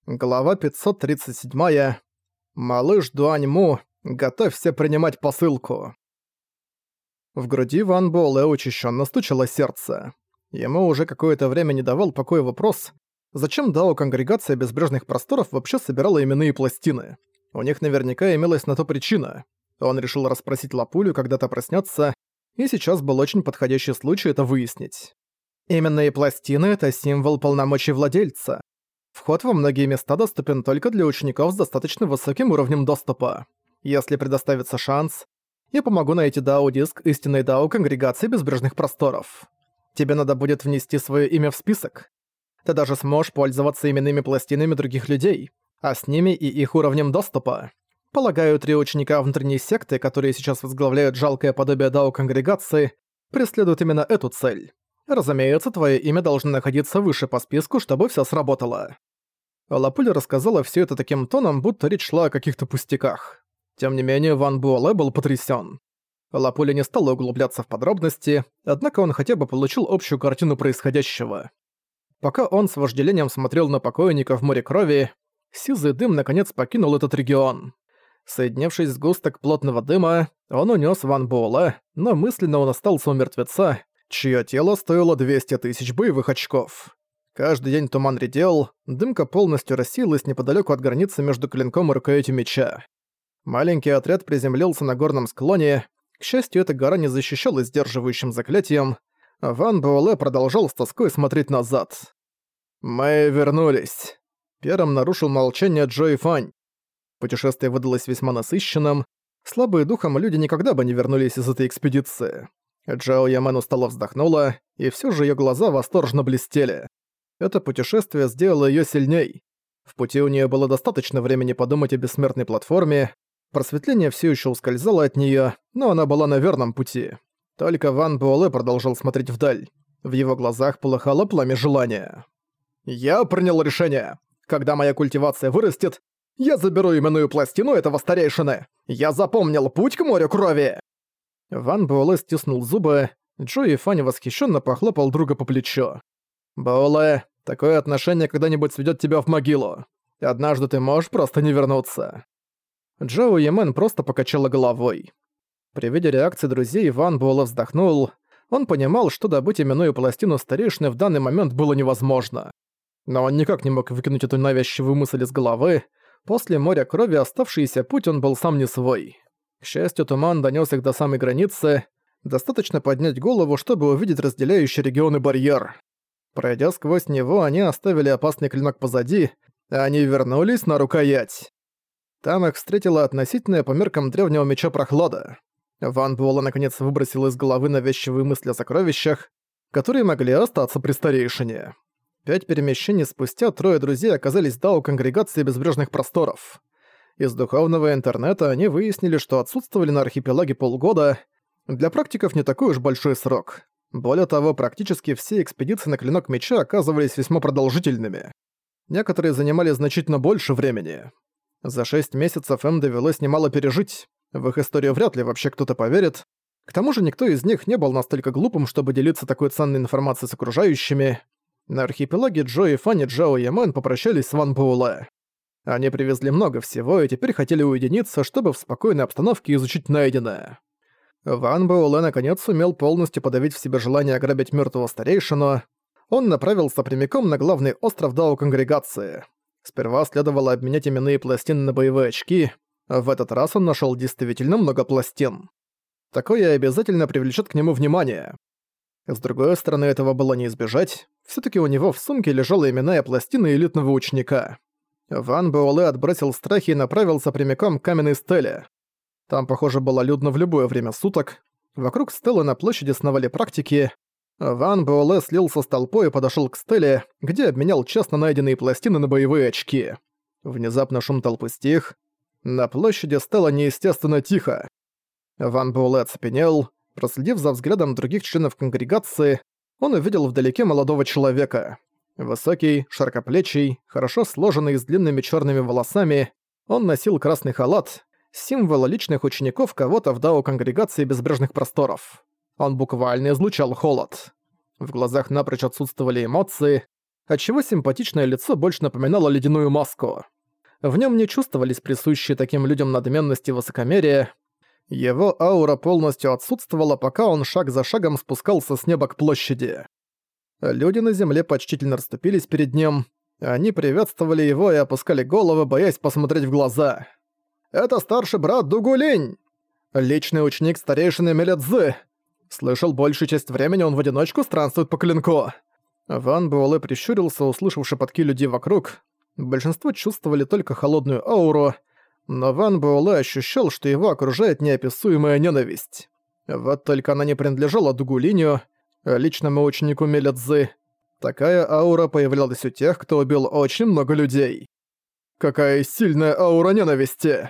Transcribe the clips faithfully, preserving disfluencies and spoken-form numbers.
Глава пятьсот тридцать семь. Малыш Дуаньму, готовься принимать посылку. В груди Ван Буэлэ учащенно стучало сердце. Ему уже какое-то время не давал покоя вопрос, зачем Дао Конгрегация Безбрежных Просторов вообще собирала именные пластины. У них наверняка имелась на то причина. Он решил расспросить Лапулю, когда та проснется, и сейчас был очень подходящий случай это выяснить. Именные пластины — это символ полномочий владельца. Вход во многие места доступен только для учеников с достаточно высоким уровнем доступа. Если предоставится шанс, я помогу найти дао-диск истинной дао Конгрегации Безбрежных Просторов. Тебе надо будет внести свое имя в список. Ты даже сможешь пользоваться именными пластинами других людей, а с ними и их уровнем доступа. Полагаю, три ученика внутренней секты, которые сейчас возглавляют жалкое подобие дао Конгрегации, преследуют именно эту цель. Разумеется, твое имя должно находиться выше по списку, чтобы все сработало. Лапуля рассказала все это таким тоном, будто речь шла о каких-то пустяках. Тем не менее, Ван Буэлэ был потрясен. Лапуля не стала углубляться в подробности, однако он хотя бы получил общую картину происходящего. Пока он с вожделением смотрел на покойника в море крови, сизый дым наконец покинул этот регион. Соединившись с густок плотного дыма, он унес Ван Буэлэ, но мысленно он остался у мертвеца, чье тело стоило двести тысяч боевых очков. Каждый день туман редел, дымка полностью рассеялась неподалеку от границы между клинком и рукоятью меча. Маленький отряд приземлился на горном склоне. К счастью, эта гора не защищалась сдерживающим заклятием. Ван Буэлэ продолжал с тоской смотреть назад. «Мы вернулись». Первым нарушил молчание Джои Фань. Путешествие выдалось весьма насыщенным. Слабые духом люди никогда бы не вернулись из этой экспедиции. Джао Ямен устало вздохнула, и все же ее глаза восторженно блестели. Это путешествие сделало её сильней. В пути у неё было достаточно времени подумать о бессмертной платформе. Просветление всё ещё ускользало от неё, но она была на верном пути. Только Ван Буэлэ продолжал смотреть вдаль. В его глазах полыхало пламя желания. «Я принял решение. Когда моя культивация вырастет, я заберу именную пластину этого старейшины. Я запомнил путь к морю крови!» Ван Буэлэ стиснул зубы. Джо и Фань восхищенно похлопал друга по плечу. «Буэлэ, такое отношение когда-нибудь сведёт тебя в могилу. Однажды ты можешь просто не вернуться». Джао Ямен просто покачала головой. При виде реакции друзей Ван Буэлэ вздохнул. Он понимал, что добыть именную пластину старейшины в данный момент было невозможно. Но он никак не мог выкинуть эту навязчивую мысль из головы. После моря крови оставшийся путь он был сам не свой. К счастью, туман донёс их до самой границы. Достаточно поднять голову, чтобы увидеть разделяющий регионы барьер. Пройдя сквозь него, они оставили опасный клинок позади, а они вернулись на рукоять. Там их встретила относительная по меркам древнего меча прохлада. Ван Буэлэ наконец выбросил из головы навязчивые мысли о сокровищах, которые могли остаться при старейшине. Пять перемещений спустя трое друзей оказались в дао Конгрегации Безбрежных Просторов. Из духовного интернета они выяснили, что отсутствовали на архипелаге полгода. Для практиков не такой уж большой срок. Более того, практически все экспедиции на Клинок Меча оказывались весьма продолжительными. Некоторые занимали значительно больше времени. За шесть месяцев им довелось немало пережить. В их историю вряд ли вообще кто-то поверит. К тому же никто из них не был настолько глупым, чтобы делиться такой ценной информацией с окружающими. На архипелаге Джо и Фань и Джао Ямен попрощались с Ван Буэлэ. Они привезли много всего и теперь хотели уединиться, чтобы в спокойной обстановке изучить найденное. Ван Буэлэ наконец сумел полностью подавить в себе желание ограбить мёртвого старейшину. Он направился прямиком на главный остров дао Конгрегации. Сперва следовало обменять именные пластины на боевые очки. В этот раз он нашёл действительно много пластин. Такое обязательно привлечет к нему внимание. С другой стороны, этого было не избежать. Всё-таки у него в сумке лежала именная пластина элитного ученика. Ван Буэлэ отбросил страхи и направился прямиком к каменной стеле. Там, похоже, было людно в любое время суток. Вокруг стелы на площади сновали практики. Ван Буэлэ слился с толпой и подошёл к стеле, где обменял честно найденные пластины на боевые очки. Внезапно шум толпы стих. На площади стало неестественно тихо. Ван Буэлэ оцепенел. Проследив за взглядом других членов конгрегации, он увидел вдалеке молодого человека. Высокий, широкоплечий, хорошо сложенный с длинными чёрными волосами, он носил красный халат, символ личных учеников кого-то в дао Конгрегации Безбрежных Просторов. Он буквально излучал холод. В глазах напрочь отсутствовали эмоции. отчего симпатичное лицо больше напоминало ледяную маску. В нем не чувствовались присущие таким людям надменность и высокомерие. Его аура полностью отсутствовала, пока он шаг за шагом спускался с неба к площади. Люди на земле почтительно расступились перед ним. Они приветствовали его и опускали головы, боясь посмотреть в глаза. «Это старший брат Дугулинь! Личный ученик старейшины Мелядзы! Слышал, большую часть времени он в одиночку странствует по клинку!» Ван Буэлэ прищурился, услышав шепотки людей вокруг. Большинство чувствовали только холодную ауру, но Ван Буэлэ ощущал, что его окружает неописуемая ненависть. Вот только она не принадлежала Дугулиню, личному ученику Мелядзы. Такая аура появлялась у тех, кто убил очень много людей. Какая сильная аура ненависти!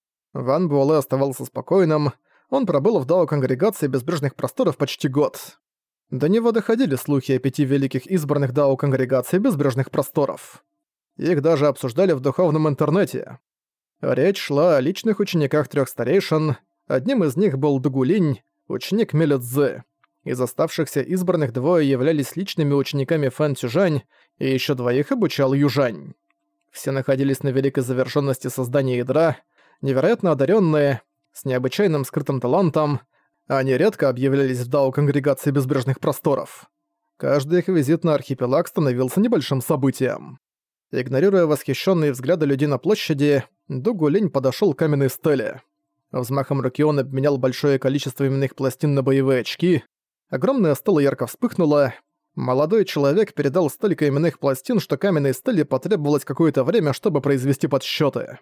Ван Буэлэ оставался спокойным, он пробыл в Дао-конгрегации Безбрежных Просторов почти год. До него доходили слухи о пяти великих избранных Дао-конгрегаций Безбрежных Просторов. Их даже обсуждали в духовном интернете. Речь шла о личных учениках трех старейшин, одним из них был Дугулинь, ученик Мелядзы. Из оставшихся избранных двое являлись личными учениками Фэн Цюжань, и еще двоих обучал Южань. Все находились на великой завершенности создания ядра, невероятно одаренные, с необычайным скрытым талантом. Они редко объявлялись в Дао-конгрегации Безбрежных Просторов. Каждый их визит на архипелаг становился небольшим событием. Игнорируя восхищенные взгляды людей на площади, Дугулинь подошел к каменной стеле. Взмахом руки он обменял большое количество именных пластин на боевые очки. Огромная стела ярко вспыхнула. Молодой человек передал столько именных пластин, что каменной стеле потребовалось какое-то время, чтобы произвести подсчёты.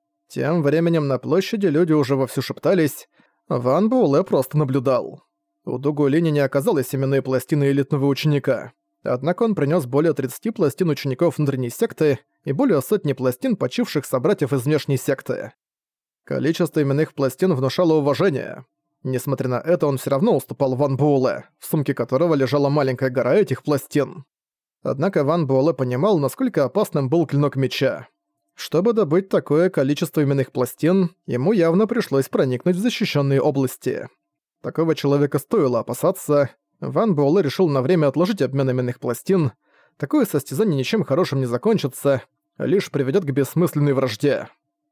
Тем временем на площади люди уже вовсю шептались. Ван Буэлэ просто наблюдал. У Дугулиня не оказалось именной пластины элитного ученика. Однако он принёс более тридцати пластин учеников внутренней секты и более сотни пластин почивших собратьев из внешней секты. Количество именных пластин внушало уважение. Несмотря на это, он всё равно уступал Ван Буэлэ, в сумке которого лежала маленькая гора этих пластин. Однако Ван Буэлэ понимал, насколько опасным был клинок меча. Чтобы добыть такое количество именных пластин, ему явно пришлось проникнуть в защищенные области. Такого человека стоило опасаться. Ван Буэлэ решил на время отложить обмен именных пластин. Такое состязание ничем хорошим не закончится, лишь приведёт к бессмысленной вражде.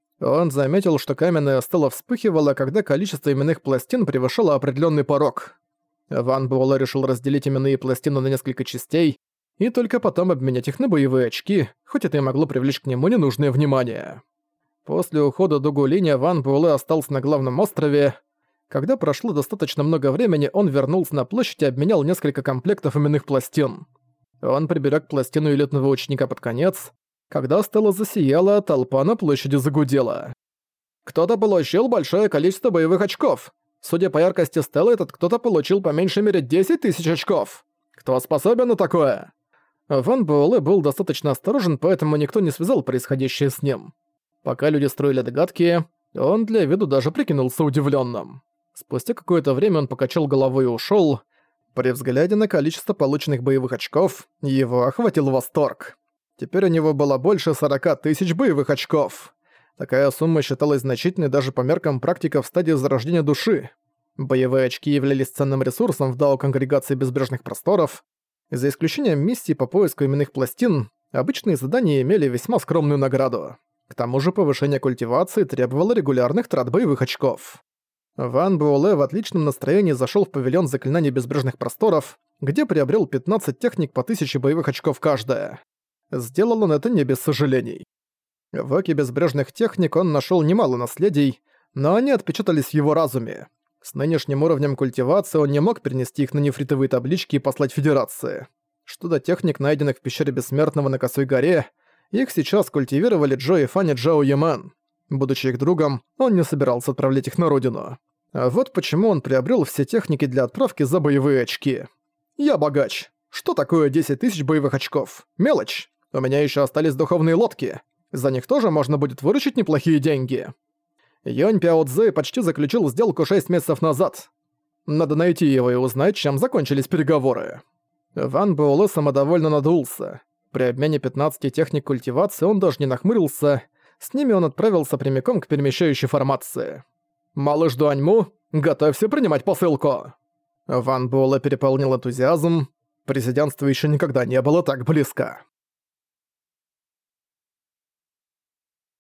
Он заметил, что каменная стела вспыхивала, когда количество именных пластин превышало определённый порог. Ван Буэлэ решил разделить именные пластины на несколько частей и только потом обменять их на боевые очки, хоть это и могло привлечь к нему ненужное внимание. После ухода Дугулиня Ван Буэлэ остался на главном острове. Когда прошло достаточно много времени, он вернулся на площадь и обменял несколько комплектов именных пластин. Он приберег пластину элитного ученика под конец. Когда стела засияла, толпа на площади загудела. «Кто-то получил большое количество боевых очков. Судя по яркости стелы, этот кто-то получил по меньшей мере десять тысяч очков. Кто способен на такое?» Ван Буэлэ был достаточно осторожен, поэтому никто не связал происходящее с ним. Пока люди строили догадки, он для виду даже прикинулся удивлённым. Спустя какое-то время он покачал головой и ушёл. При взгляде на количество полученных боевых очков, его охватил восторг. Теперь у него было больше сорока тысяч боевых очков. Такая сумма считалась значительной даже по меркам практиков в стадии зарождения души. Боевые очки являлись ценным ресурсом в Дао-конгрегации Безбрежных Просторов. За исключением миссий по поиску именных пластин, обычные задания имели весьма скромную награду. К тому же повышение культивации требовало регулярных трат боевых очков. Ван Буэлэ в отличном настроении зашёл в павильон заклинаний Безбрежных Просторов, где приобрел пятнадцать техник по тысяче боевых очков каждая. Сделал он это не без сожалений. В оке безбрежных техник он нашёл немало наследий, но они отпечатались в его разуме. С нынешним уровнем культивации он не мог перенести их на нефритовые таблички и послать Федерации. Что до техник, найденных в пещере Бессмертного на Косой горе, их сейчас культивировали Джо и Фанни Джао Яман. Будучи их другом, он не собирался отправлять их на родину. А вот почему он приобрел все техники для отправки за боевые очки. «Я богач. Что такое десять тысяч боевых очков? Мелочь. У меня еще остались духовные лодки. За них тоже можно будет выручить неплохие деньги». Юнь Пяо Цзэ почти заключил сделку шесть месяцев назад. Надо найти его и узнать, чем закончились переговоры. Ван Буэлэ самодовольно надулся. При обмене пятнадцати техник культивации он даже не нахмурился. С ними он отправился прямиком к перемещающей формации. «Малыш Дуаньму, готовься принимать посылку!» Ван Буэлэ переполнил энтузиазм. Президентство еще никогда не было так близко.